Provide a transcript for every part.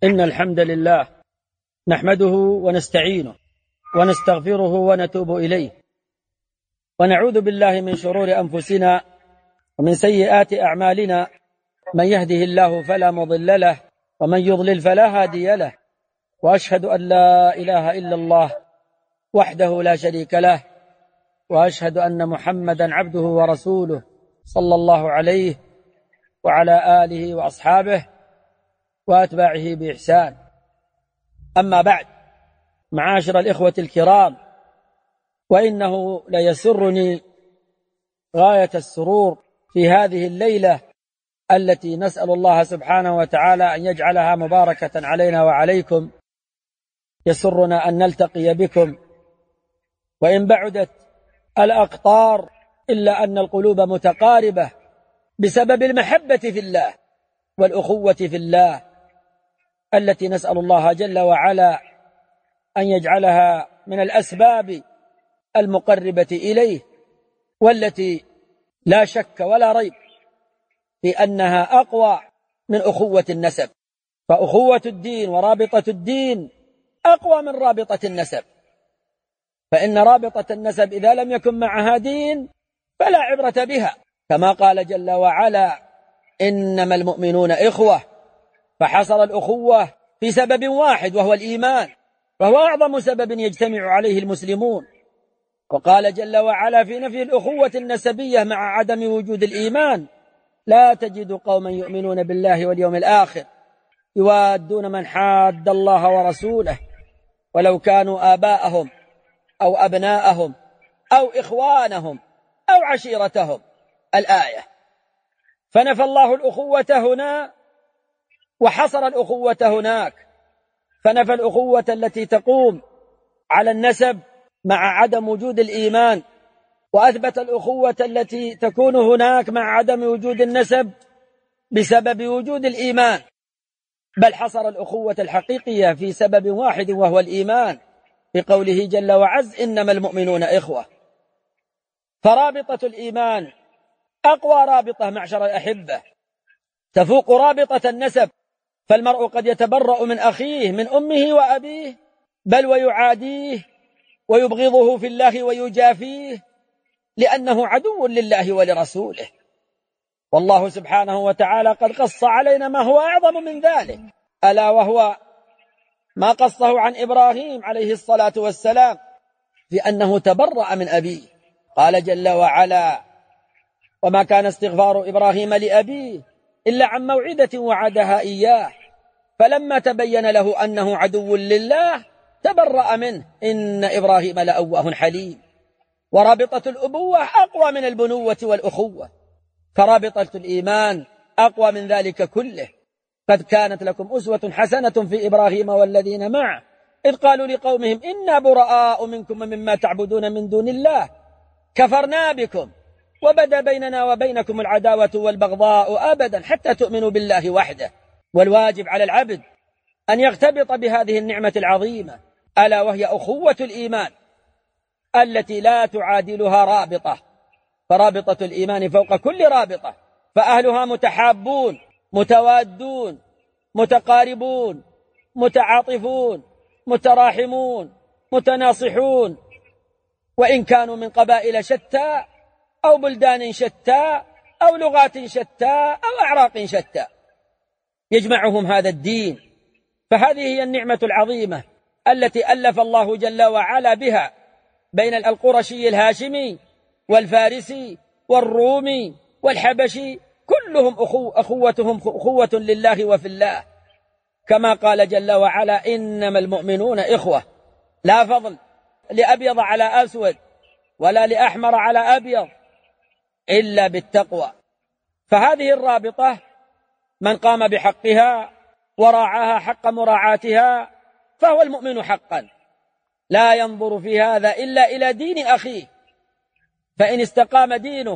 إن الحمد لله نحمده ونستعينه ونستغفره ونتوب إليه، ونعوذ بالله من شرور أنفسنا ومن سيئات أعمالنا. من يهده الله فلا مضل له، ومن يضلل فلا هادي له، وأشهد أن لا إله إلا الله وحده لا شريك له، وأشهد أن محمدا عبده ورسوله صلى الله عليه وعلى آله وأصحابه وأتباعه بإحسان. أما بعد، معاشر الإخوة الكرام، وإنه ليسرني غاية السرور في هذه الليلة التي نسأل الله سبحانه وتعالى أن يجعلها مباركة علينا وعليكم. يسرنا أن نلتقي بكم، وإن بعدت الأقطار إلا أن القلوب متقاربة بسبب المحبة في الله والأخوة في الله، التي نسأل الله جل وعلا أن يجعلها من الأسباب المقربة إليه، والتي لا شك ولا ريب في أنها أقوى من أخوة النسب، فأخوة الدين ورابطة الدين أقوى من رابطة النسب، فإن رابطة النسب إذا لم يكن معها دين فلا عبرة بها، كما قال جل وعلا: إنما المؤمنون إخوة. فحصر الأخوة في سبب واحد وهو الإيمان، وهو أعظم سبب يجتمع عليه المسلمون. وقال جل وعلا في نفي الأخوة النسبية مع عدم وجود الإيمان: لا تجد قوما يؤمنون بالله واليوم الآخر يوادون من حاد الله ورسوله ولو كانوا آباءهم أو أبناءهم أو إخوانهم أو عشيرتهم. الآية. فنفى الله الأخوة هنا وحصر الأخوة هناك، فنفى الأخوة التي تقوم على النسب مع عدم وجود الإيمان، وأثبت الأخوة التي تكون هناك مع عدم وجود النسب بسبب وجود الإيمان، بل حصر الأخوة الحقيقية في سبب واحد وهو الإيمان، بقوله جل وعز: إنما المؤمنون إخوة. فرابطة الإيمان أقوى رابطة معشر الأحبة، تفوق رابطة النسب، فالمرء قد يتبرأ من أخيه من أمه وأبيه، بل ويعاديه ويبغضه في الله ويجافيه لأنه عدو لله ولرسوله. والله سبحانه وتعالى قد قص علينا ما هو أعظم من ذلك، ألا وهو ما قصه عن إبراهيم عليه الصلاة والسلام في أنه تبرأ من أبيه. قال جل وعلا: وما كان استغفار إبراهيم لأبيه إلا عن موعدة وعدها إياه فلما تبين له أنه عدو لله تبرأ منه إن إبراهيم لأواه حليم. ورابطة الأبوة أقوى من البنوة والأخوة، فرابطة الإيمان أقوى من ذلك كله. قد كانت لكم أسوة حسنة في إبراهيم والذين معه إذ قالوا لقومهم إنا براء منكم ومما تعبدون من دون الله كفرنا بكم وبدا بيننا وبينكم العداوة والبغضاء أبدا حتى تؤمنوا بالله وحده. والواجب على العبد أن يغتبط بهذه النعمة العظيمة، ألا وهي أخوة الإيمان التي لا تعادلها رابطة، فرابطة الإيمان فوق كل رابطة، فأهلها متحابون متوادون متقاربون متعاطفون متراحمون متناصحون، وإن كانوا من قبائل شتى أو بلدان شتى أو لغات شتى أو أعراق شتى، يجمعهم هذا الدين. فهذه هي النعمة العظيمة التي ألف الله جل وعلا بها بين القرشي الهاشمي والفارسي والرومي والحبشي، كلهم أخوتهم أخوة لله وفي الله، كما قال جل وعلا: إنما المؤمنون إخوة. لا فضل لأبيض على أسود ولا لأحمر على أبيض إلا بالتقوى. فهذه الرابطة من قام بحقها وراعاها حق مراعاتها فهو المؤمن حقا، لا ينظر في هذا إلا إلى دين أخيه، فإن استقام دينه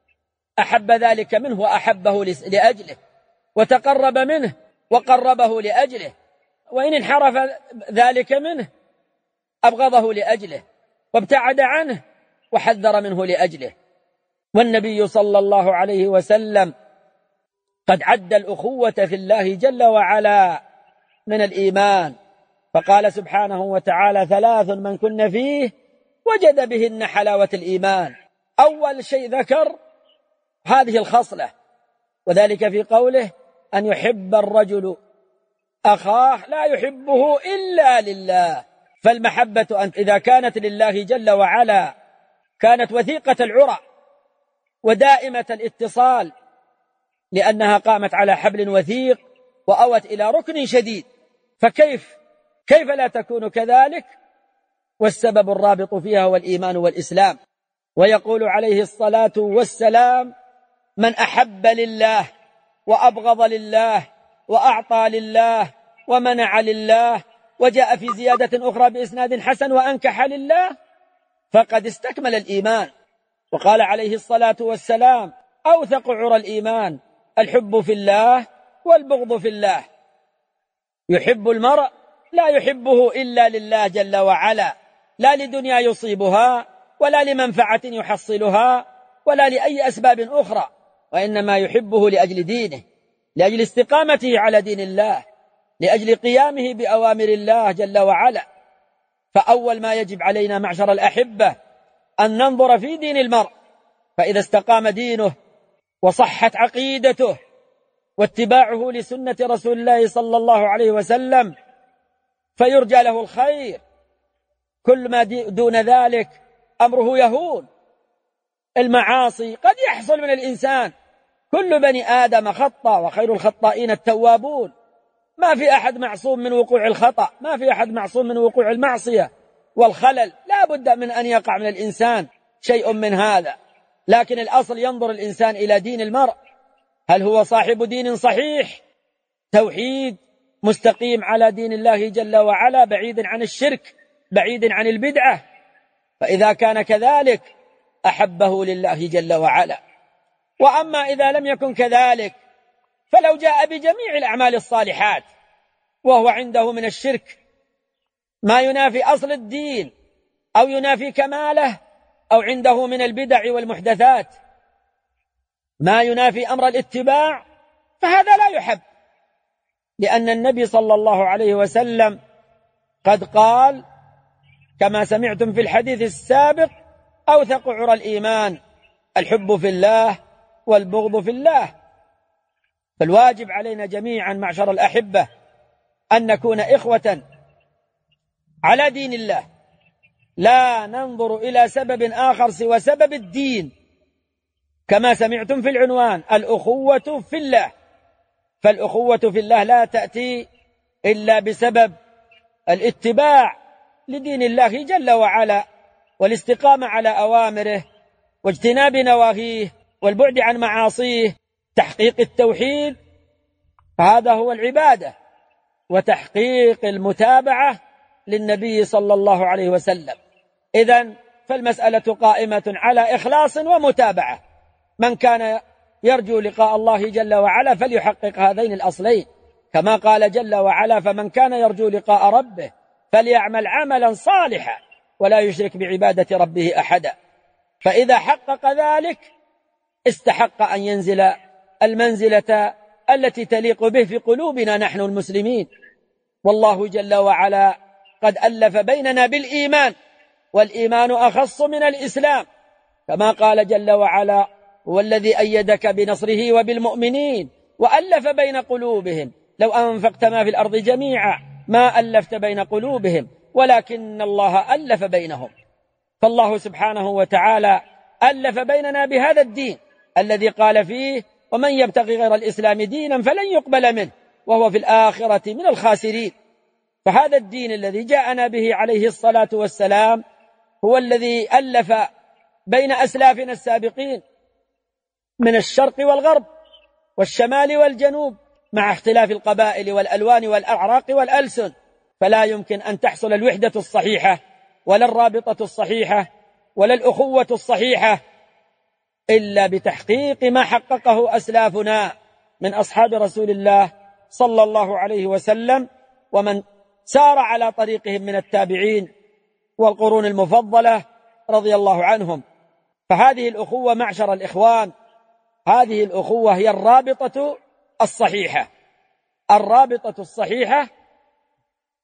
أحب ذلك منه وأحبه لأجله، وتقرب منه وقربه لأجله، وإن انحرف ذلك منه أبغضه لأجله وابتعد عنه وحذر منه لأجله. والنبي صلى الله عليه وسلم قد عد الأخوة في الله جل وعلا من الإيمان. فقال سبحانه وتعالى: 3 من كن فيه وجد بهن حلاوة الإيمان. أول شيء ذكر هذه الخصلة، وذلك في قوله: أن يحب الرجل أخاه لا يحبه إلا لله. فالمحبة إذا كانت لله جل وعلا كانت وثيقة العرى ودائمة الاتصال، لأنها قامت على حبل وثيق وأوت إلى ركن شديد، فكيف لا تكون كذلك؟ والسبب الرابط فيها هو الإيمان والإسلام. ويقول عليه الصلاة والسلام: من أحب لله وأبغض لله وأعطى لله ومنع لله، وجاء في زيادة أخرى بإسناد حسن: وأنكح لله، فقد استكمل الإيمان. وقال عليه الصلاة والسلام: أوثق عرى الإيمان الحب في الله والبغض في الله. يحب المرء لا يحبه إلا لله جل وعلا، لا لدنيا يصيبها ولا لمنفعة يحصلها ولا لأي أسباب أخرى، وإنما يحبه لأجل دينه، لأجل استقامته على دين الله، لأجل قيامه بأوامر الله جل وعلا. فأول ما يجب علينا معشر الأحبة أن ننظر في دين المرء، فإذا استقام دينه وصحت عقيدته واتباعه لسنة رسول الله صلى الله عليه وسلم فيرجى له الخير. كل ما دون ذلك أمره يهون. المعاصي قد يحصل من الإنسان، كل بني آدم خطأ وخير الخطائين التوابون. ما في أحد معصوم من وقوع الخطأ، ما في أحد معصوم من وقوع المعصية والخلل، لا بد من أن يقع من الإنسان شيء من هذا. لكن الأصل ينظر الإنسان إلى دين المرء، هل هو صاحب دين صحيح، توحيد مستقيم على دين الله جل وعلا، بعيد عن الشرك، بعيد عن البدعة. فإذا كان كذلك أحبه لله جل وعلا. وأما إذا لم يكن كذلك، فلو جاء بجميع الأعمال الصالحات وهو عنده من الشرك ما ينافي أصل الدين أو ينافي كماله، أو عنده من البدع والمحدثات ما ينافي أمر الاتباع، فهذا لا يحب، لأن النبي صلى الله عليه وسلم قد قال كما سمعتم في الحديث السابق: أوثق عرى الإيمان الحب في الله والبغض في الله. فالواجب علينا جميعا معشر الأحبة أن نكون إخوة على دين الله، لا ننظر إلى سبب آخر سوى سبب الدين، كما سمعتم في العنوان: الأخوة في الله. فالأخوة في الله لا تأتي إلا بسبب الاتباع لدين الله جل وعلا، والاستقامة على أوامره واجتناب نواهيه والبعد عن معاصيه، تحقيق التوحيد، هذا هو العبادة، وتحقيق المتابعة للنبي صلى الله عليه وسلم. إذن فالمسألة قائمة على إخلاص ومتابعة. من كان يرجو لقاء الله جل وعلا فليحقق هذين الأصلين، كما قال جل وعلا: فمن كان يرجو لقاء ربه فليعمل عملا صالحا ولا يشرك بعبادة ربه أحدا. فإذا حقق ذلك استحق أن ينزل المنزلة التي تليق به في قلوبنا نحن المسلمين. والله جل وعلا قد ألف بيننا بالإيمان، والإيمان أخص من الإسلام، كما قال جل وعلا: هو الذي أيدك بنصره وبالمؤمنين وألف بين قلوبهم لو أنفقت ما في الأرض جميعا ما ألفت بين قلوبهم ولكن الله ألف بينهم. فالله سبحانه وتعالى ألف بيننا بهذا الدين الذي قال فيه: ومن يبتغي غير الإسلام دينا فلن يقبل منه وهو في الآخرة من الخاسرين. فهذا الدين الذي جاءنا به عليه الصلاة والسلام هو الذي ألف بين أسلافنا السابقين من الشرق والغرب والشمال والجنوب، مع اختلاف القبائل والألوان والأعراق والألسن. فلا يمكن أن تحصل الوحدة الصحيحة ولا الرابطة الصحيحة ولا الأخوة الصحيحة إلا بتحقيق ما حققه أسلافنا من أصحاب رسول الله صلى الله عليه وسلم، ومن سار على طريقهم من التابعين والقرون المفضلة رضي الله عنهم. فهذه الأخوة معشر الإخوان، هذه الأخوة هي الرابطة الصحيحة. الرابطة الصحيحة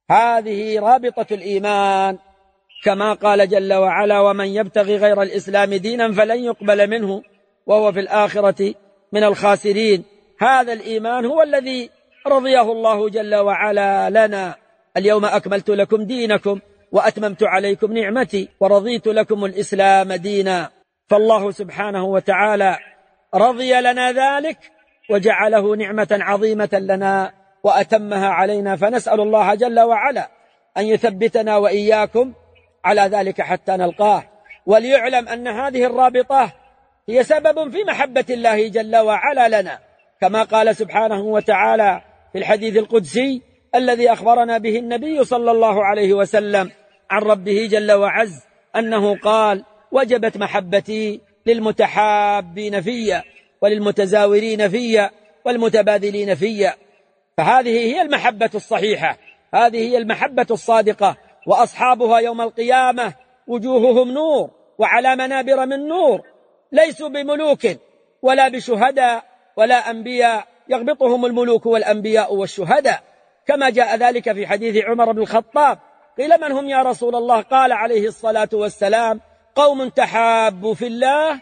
هذه رابطة الإيمان، كما قال جل وعلا: ومن يبتغي غير الإسلام دينا فلن يقبل منه وهو في الآخرة من الخاسرين. هذا الإيمان هو الذي رضيه الله جل وعلا لنا: اليوم أكملت لكم دينكم وأتممت عليكم نعمتي ورضيت لكم الإسلام دينا. فالله سبحانه وتعالى رضي لنا ذلك وجعله نعمة عظيمة لنا وأتمها علينا، فنسأل الله جل وعلا أن يثبتنا وإياكم على ذلك حتى نلقاه. وليعلم أن هذه الرابطة هي سبب في محبة الله جل وعلا لنا، كما قال سبحانه وتعالى في الحديث القدسي الذي أخبرنا به النبي صلى الله عليه وسلم عن ربه جل وعز أنه قال: وجبت محبتي للمتحابين في وللمتزاورين في والمتبادلين في. فهذه هي المحبة الصحيحة، هذه هي المحبة الصادقة، وأصحابها يوم القيامة وجوههم نور وعلى منابر من نور، ليسوا بملوك ولا بشهداء ولا أنبياء يغبطهم الملوك والأنبياء والشهداء، كما جاء ذلك في حديث عمر بن الخطاب: قيل: من هم يا رسول الله؟ قال عليه الصلاة والسلام: قوم تحابوا في الله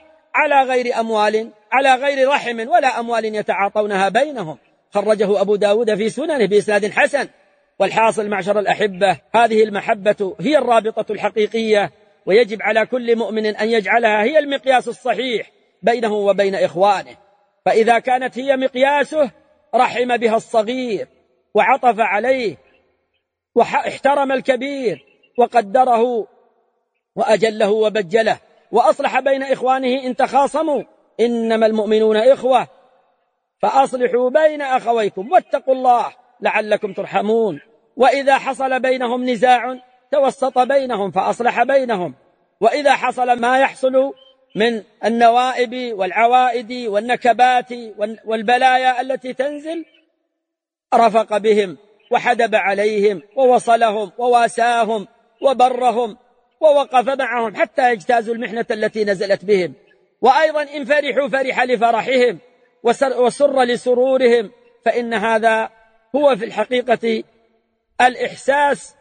على غير رحم ولا أموال يتعاطونها بينهم. خرجه أبو داود في سننه بإسناد حسن. والحاصل معشر الأحبة، هذه المحبة هي الرابطة الحقيقية، ويجب على كل مؤمن أن يجعلها هي المقياس الصحيح بينه وبين إخوانه. فإذا كانت هي مقياسه رحم بها الصغير وعطف عليه واحترم الكبير وقدره وأجله وبجله وأصلح بين إخوانه إن تخاصموا: إنما المؤمنون إخوة فأصلحوا بين أخويكم واتقوا الله لعلكم ترحمون. وإذا حصل بينهم نزاع توسط بينهم فأصلح بينهم. وإذا حصل ما يحصل من النوائب والعوائد والنكبات والبلايا التي تنزل رفق بهم وحدب عليهم ووصلهم وواساهم وبرهم ووقف معهم حتى يجتازوا المحنة التي نزلت بهم. وأيضا إن فرحوا فرح لفرحهم وسر لسرورهم، فإن هذا هو في الحقيقة الإحساس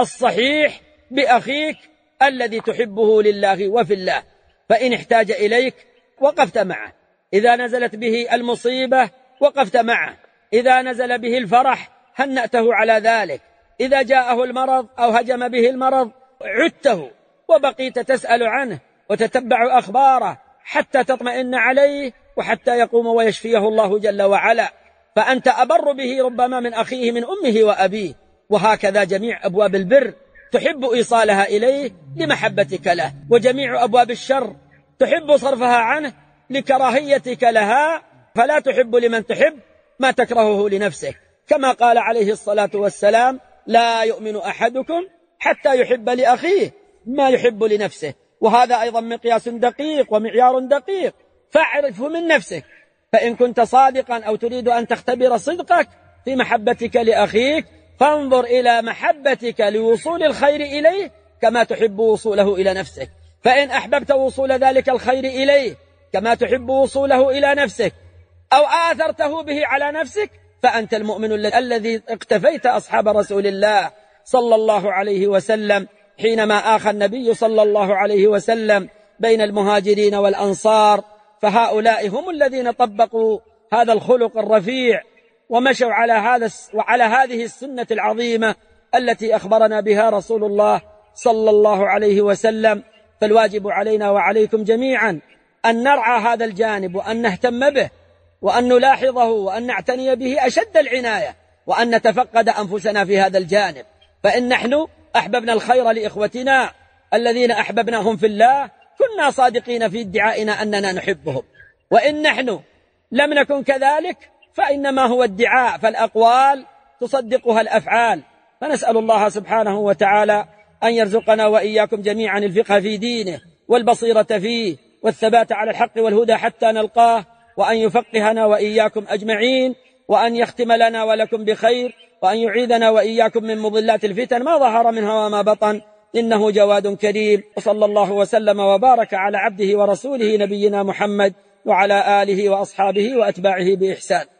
الصحيح بأخيك الذي تحبه لله وفي الله. فإن احتاج إليك وقفت معه، إذا نزلت به المصيبة وقفت معه، إذا نزل به الفرح هنأته على ذلك، إذا جاءه المرض أو هجم به المرض عدته وبقيت تسأل عنه وتتبع أخباره حتى تطمئن عليه وحتى يقوم ويشفيه الله جل وعلا. فأنت أبر به ربما من أخيه من أمه وأبيه. وهكذا جميع أبواب البر تحب إيصالها إليه لمحبتك له، وجميع أبواب الشر تحب صرفها عنه لكراهيتك لها، فلا تحب لمن تحب ما تكرهه لنفسك، كما قال عليه الصلاة والسلام: لا يؤمن أحدكم حتى يحب لأخيه ما يحب لنفسه. وهذا أيضا مقياس دقيق ومعيار دقيق، فاعرفه من نفسك. فإن كنت صادقا أو تريد أن تختبر صدقك في محبتك لأخيك فانظر إلى محبتك لوصول الخير إليه كما تحب وصوله إلى نفسك. فإن أحببت وصول ذلك الخير إليه كما تحب وصوله إلى نفسك أو آثرته به على نفسك فأنت المؤمن الذي اقتفيت أصحاب رسول الله صلى الله عليه وسلم حينما آخى النبي صلى الله عليه وسلم بين المهاجرين والأنصار. فهؤلاء هم الذين طبقوا هذا الخلق الرفيع ومشوا على هذه السنة العظيمة التي أخبرنا بها رسول الله صلى الله عليه وسلم. فالواجب علينا وعليكم جميعا أن نرعى هذا الجانب وأن نهتم به وأن نلاحظه وأن نعتني به أشد العناية وأن نتفقد أنفسنا في هذا الجانب. فإن نحن أحببنا الخير لإخوتنا الذين أحببناهم في الله كنا صادقين في ادعائنا أننا نحبهم، وإن نحن لم نكن كذلك فإنما هو ادعاء، فالأقوال تصدقها الأفعال. فنسأل الله سبحانه وتعالى أن يرزقنا وإياكم جميعا الفقه في دينه والبصيرة فيه والثبات على الحق والهدى حتى نلقاه، وأن يفقهنا وإياكم أجمعين، وأن يختم لنا ولكم بخير، وأن يعيذنا وإياكم من مضلات الفتن ما ظهر منها وما بطن، إنه جواد كريم. وصلى الله وسلم وبارك على عبده ورسوله نبينا محمد وعلى آله وأصحابه وأتباعه بإحسان.